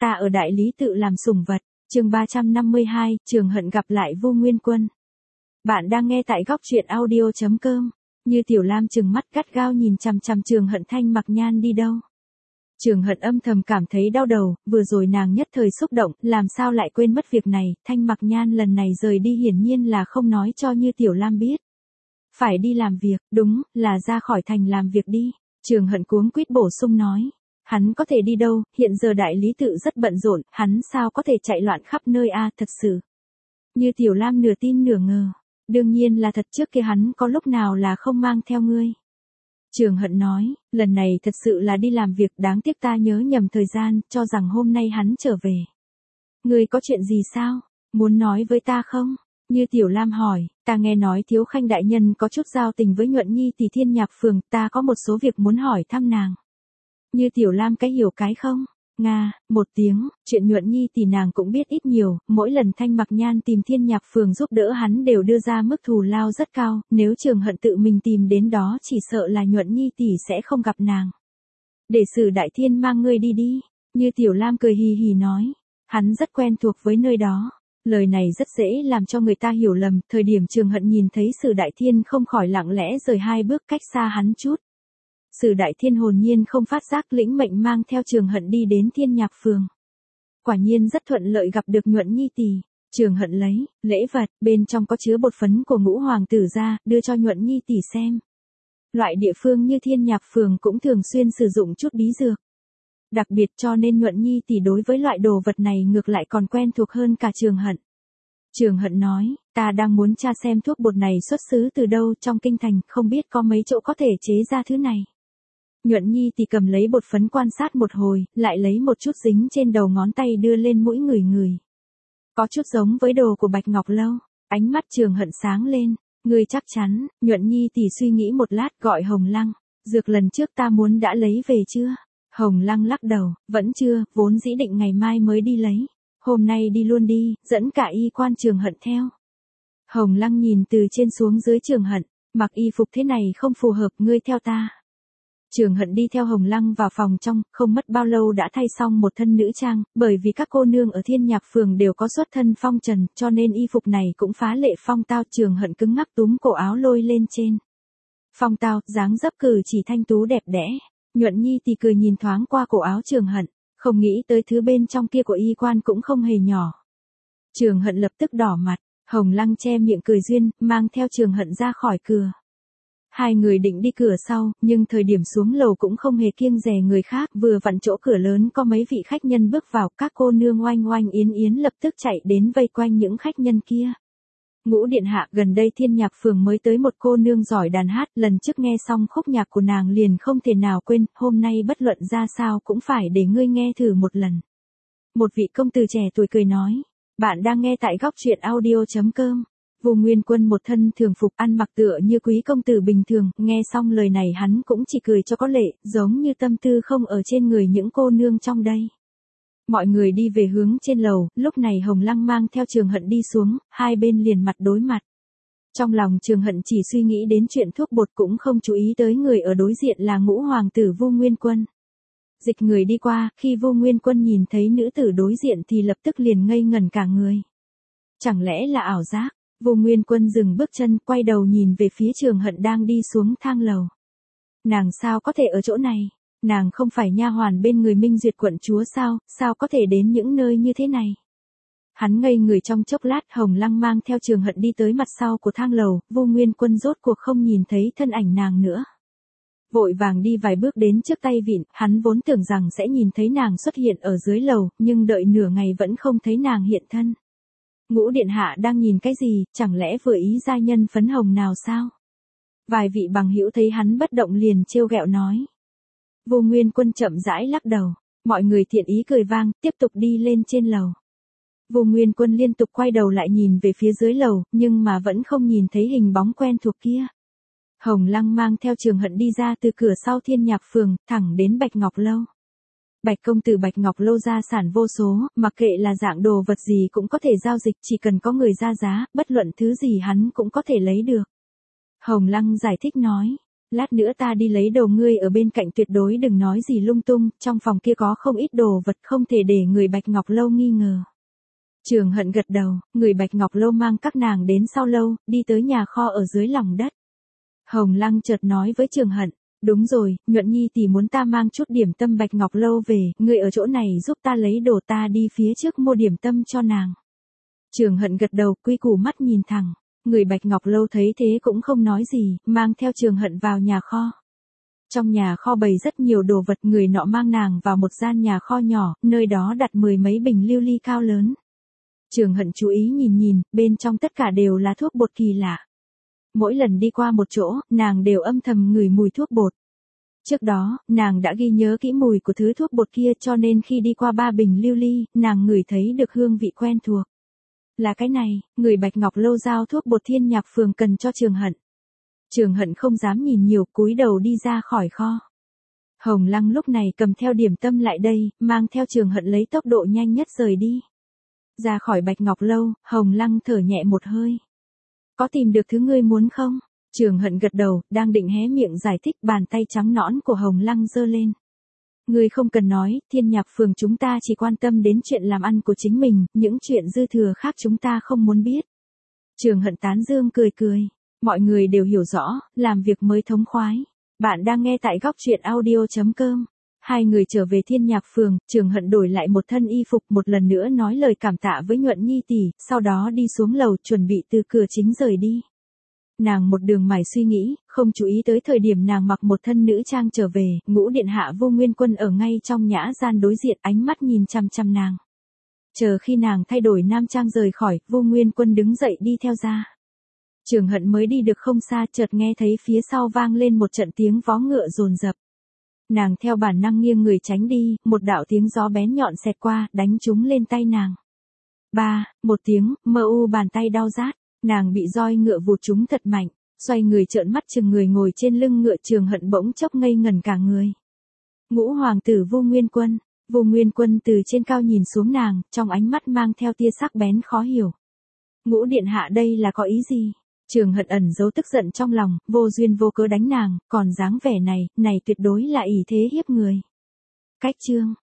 Ta ở đại lý tự làm sủng vật. Chương 352, Trường Hận gặp lại Vu Nguyên Quân. Bạn đang nghe tại góc truyện audio.com. Như Tiểu Lam trừng mắt gắt gao nhìn chằm chằm Trường Hận Thanh Mặc Nhan đi đâu. Trường Hận âm thầm cảm thấy đau đầu, vừa rồi nàng nhất thời xúc động, làm sao lại quên mất việc này, Thanh Mặc Nhan lần này rời đi hiển nhiên là không nói cho Như Tiểu Lam biết. Phải đi làm việc, đúng, là ra khỏi thành làm việc đi. Trường Hận cuống quýt bổ sung nói. Hắn có thể đi đâu, hiện giờ đại lý tự rất bận rộn, hắn sao có thể chạy loạn khắp nơi thật sự. Như Tiểu Lam nửa tin nửa ngờ. Đương nhiên là thật, trước kia hắn có lúc nào là không mang theo ngươi. Trường Hận nói, lần này thật sự là đi làm việc, đáng tiếc ta nhớ nhầm thời gian, cho rằng hôm nay hắn trở về. Ngươi có chuyện gì sao? Muốn nói với ta không? Như Tiểu Lam hỏi, ta nghe nói Thiếu Khanh đại nhân có chút giao tình với Nhuận Nhi tỷ Thiên Nhạc Phường, ta có một số việc muốn hỏi thăm nàng. Như Tiểu Lam cái hiểu cái không? Nga, một tiếng, chuyện Nhuận Nhi tỷ nàng cũng biết ít nhiều, mỗi lần Thanh Mặc Nhan tìm Thiên Nhạc Phường giúp đỡ hắn đều đưa ra mức thù lao rất cao, nếu Trường Hận tự mình tìm đến đó chỉ sợ là Nhuận Nhi tỷ sẽ không gặp nàng. Để Sử Đại Thiên mang ngươi đi đi, Như Tiểu Lam cười hì hì nói, hắn rất quen thuộc với nơi đó. Lời này rất dễ làm cho người ta hiểu lầm, thời điểm Trường Hận nhìn thấy Sử Đại Thiên không khỏi lặng lẽ rời hai bước cách xa hắn chút. Sử Đại Thiên hồn nhiên không phát giác lĩnh mệnh mang theo Trường Hận đi đến Thiên Nhạc Phường. Quả nhiên rất thuận lợi gặp được Nhuận Nhi tỷ. Trường Hận lấy lễ vật, bên trong có chứa bột phấn của Ngũ Hoàng tử ra, đưa cho Nhuận Nhi tỷ xem. Loại địa phương như Thiên Nhạc Phường cũng thường xuyên sử dụng chút bí dược. Đặc biệt cho nên Nhuận Nhi tỷ đối với loại đồ vật này ngược lại còn quen thuộc hơn cả Trường Hận. Trường Hận nói, ta đang muốn tra xem thuốc bột này xuất xứ từ đâu trong kinh thành, không biết có mấy chỗ có thể chế ra thứ này. Nhuận Nhi tỷ cầm lấy bột phấn quan sát một hồi, lại lấy một chút dính trên đầu ngón tay đưa lên mũi người. Có chút giống với đồ của Bạch Ngọc Lâu. Ánh mắt Trường Hận sáng lên, ngươi chắc chắn? Nhuận Nhi tỷ suy nghĩ một lát gọi Hồng Lăng, dược lần trước ta muốn đã lấy về chưa? Hồng Lăng lắc đầu, vẫn chưa, vốn dĩ định ngày mai mới đi lấy. Hôm nay đi luôn đi, dẫn cả y quan Trường Hận theo. Hồng Lăng nhìn từ trên xuống dưới Trường Hận, mặc y phục thế này không phù hợp, ngươi theo ta. Trường Hận đi theo Hồng Lăng vào phòng trong, không mất bao lâu đã thay xong một thân nữ trang, bởi vì các cô nương ở Thiên Nhạc Phường đều có xuất thân phong trần, cho nên y phục này cũng phá lệ phong tao. Trường Hận cứng ngắc túm cổ áo lôi lên trên. Phong tao, dáng dấp cử chỉ thanh tú đẹp đẽ. Nhuận Nhi tỷ cười nhìn thoáng qua cổ áo Trường Hận, không nghĩ tới thứ bên trong kia của y quan cũng không hề nhỏ. Trường Hận lập tức đỏ mặt, Hồng Lăng che miệng cười duyên, mang theo Trường Hận ra khỏi cửa. Hai người định đi cửa sau, nhưng thời điểm xuống lầu cũng không hề kiêng dè người khác, vừa vặn chỗ cửa lớn có mấy vị khách nhân bước vào, các cô nương oanh oanh yến yến lập tức chạy đến vây quanh những khách nhân kia. Ngũ điện hạ, gần đây Thiên Nhạc Phường mới tới một cô nương giỏi đàn hát, lần trước nghe xong khúc nhạc của nàng liền không thể nào quên, hôm nay bất luận ra sao cũng phải để ngươi nghe thử một lần. Một vị công tử trẻ tuổi cười nói, bạn đang nghe tại góc truyện audio.com. Vu Nguyên Quân một thân thường phục ăn mặc tựa như quý công tử bình thường, nghe xong lời này hắn cũng chỉ cười cho có lệ, giống như tâm tư không ở trên người những cô nương trong đây. Mọi người đi về hướng trên lầu, lúc này Hồng Lăng mang theo Trường Hận đi xuống, hai bên liền mặt đối mặt. Trong lòng Trường Hận chỉ suy nghĩ đến chuyện thuốc bột cũng không chú ý tới người ở đối diện là Ngũ Hoàng tử Vu Nguyên Quân. Dịch người đi qua, khi Vu Nguyên Quân nhìn thấy nữ tử đối diện thì lập tức liền ngây ngẩn cả người. Chẳng lẽ là ảo giác? Vu Nguyên Quân dừng bước chân, quay đầu nhìn về phía Trường Hận đang đi xuống thang lầu. Nàng sao có thể ở chỗ này? Nàng không phải nha hoàn bên người Minh Duyệt quận chúa sao có thể đến những nơi như thế này? Hắn ngây người trong chốc lát, Hồng Lăng mang theo Trường Hận đi tới mặt sau của thang lầu, Vu Nguyên Quân rốt cuộc không nhìn thấy thân ảnh nàng nữa. Vội vàng đi vài bước đến trước tay vịn, hắn vốn tưởng rằng sẽ nhìn thấy nàng xuất hiện ở dưới lầu, nhưng đợi nửa ngày vẫn không thấy nàng hiện thân. Ngũ điện hạ đang nhìn cái gì, chẳng lẽ vừa ý giai nhân phấn hồng nào sao? Vài vị bằng hữu thấy hắn bất động liền trêu ghẹo nói. Vu Nguyên Quân chậm rãi lắc đầu, mọi người thiện ý cười vang, tiếp tục đi lên trên lầu. Vu Nguyên Quân liên tục quay đầu lại nhìn về phía dưới lầu, nhưng mà vẫn không nhìn thấy hình bóng quen thuộc kia. Hồng Lăng mang theo Trường Hận đi ra từ cửa sau Thiên Nhạc Phường, thẳng đến Bạch Ngọc Lâu. Bạch công tử Bạch Ngọc Lâu gia sản vô số, mặc kệ là dạng đồ vật gì cũng có thể giao dịch, chỉ cần có người ra giá, bất luận thứ gì hắn cũng có thể lấy được. Hồng Lăng giải thích nói, Lát nữa ta đi lấy đồ, ngươi ở bên cạnh tuyệt đối đừng nói gì lung tung, trong phòng kia có không ít đồ vật không thể để người Bạch Ngọc Lâu nghi ngờ. Trường Hận gật đầu, người Bạch Ngọc Lâu mang các nàng đến sau lâu, đi tới nhà kho ở dưới lòng đất. Hồng Lăng chợt nói với Trường Hận, đúng rồi, Nhuận Nhi tỷ muốn ta mang chút điểm tâm Bạch Ngọc Lâu về, ngươi ở chỗ này giúp ta lấy đồ, ta đi phía trước mua điểm tâm cho nàng. Trường Hận gật đầu, quy củ mắt nhìn thẳng. Người Bạch Ngọc Lâu thấy thế cũng không nói gì, mang theo Trường Hận vào nhà kho. Trong nhà kho bày rất nhiều đồ vật, người nọ mang nàng vào một gian nhà kho nhỏ, nơi đó đặt 10 mấy bình lưu ly cao lớn. Trường Hận chú ý nhìn nhìn, bên trong tất cả đều là thuốc bột kỳ lạ. Mỗi lần đi qua một chỗ, nàng đều âm thầm ngửi mùi thuốc bột. Trước đó, nàng đã ghi nhớ kỹ mùi của thứ thuốc bột kia, cho nên khi đi qua 3 bình lưu ly, nàng ngửi thấy được hương vị quen thuộc. Là cái này, người Bạch Ngọc Lâu giao thuốc bột Thiên Nhạc Phường cần cho Trường Hận. Trường Hận không dám nhìn nhiều, cúi đầu đi ra khỏi kho. Hồng Lăng lúc này cầm theo điểm tâm lại đây, mang theo Trường Hận lấy tốc độ nhanh nhất rời đi. Ra khỏi Bạch Ngọc Lâu, Hồng Lăng thở nhẹ một hơi. Có tìm được thứ ngươi muốn không? Trường Hận gật đầu, đang định hé miệng giải thích, bàn tay trắng nõn của Hồng Lăng giơ lên. Ngươi không cần nói, Thiên Nhạc Phường chúng ta chỉ quan tâm đến chuyện làm ăn của chính mình, những chuyện dư thừa khác chúng ta không muốn biết. Trường Hận tán dương cười cười. Mọi người đều hiểu rõ, làm việc mới thống khoái. Bạn đang nghe tại góc truyện audio.com. Hai người trở về Thiên Nhạc Phường, Trường Hận đổi lại một thân y phục, một lần nữa nói lời cảm tạ với Nhuận Nhi tỷ, sau đó đi xuống lầu chuẩn bị từ cửa chính rời đi. Nàng một đường mải suy nghĩ, không chú ý tới thời điểm nàng mặc một thân nữ trang trở về, Ngũ điện hạ Vô Nguyên Quân ở ngay trong nhã gian đối diện, ánh mắt nhìn chăm chăm nàng. Chờ khi nàng thay đổi nam trang rời khỏi, Vô Nguyên Quân đứng dậy đi theo ra. Trường Hận mới đi được không xa, chợt nghe thấy phía sau vang lên một trận tiếng vó ngựa dồn dập. Nàng theo bản năng nghiêng người tránh đi, một đạo tiếng gió bén nhọn xẹt qua, đánh trúng lên tay nàng. Một tiếng, mơ u bàn tay đau rát, nàng bị roi ngựa vụt trúng thật mạnh, xoay người trợn mắt chừng người ngồi trên lưng ngựa. Trường Hận bỗng chốc ngây ngẩn cả người. Ngũ hoàng tử Vô Nguyên Quân. Vô Nguyên Quân từ trên cao nhìn xuống nàng, trong ánh mắt mang theo tia sắc bén khó hiểu. Ngũ điện hạ đây là có ý gì? Trường Hận ẩn giấu tức giận trong lòng, vô duyên vô cớ đánh nàng, còn dáng vẻ này tuyệt đối là ỷ thế hiếp người. Cách chương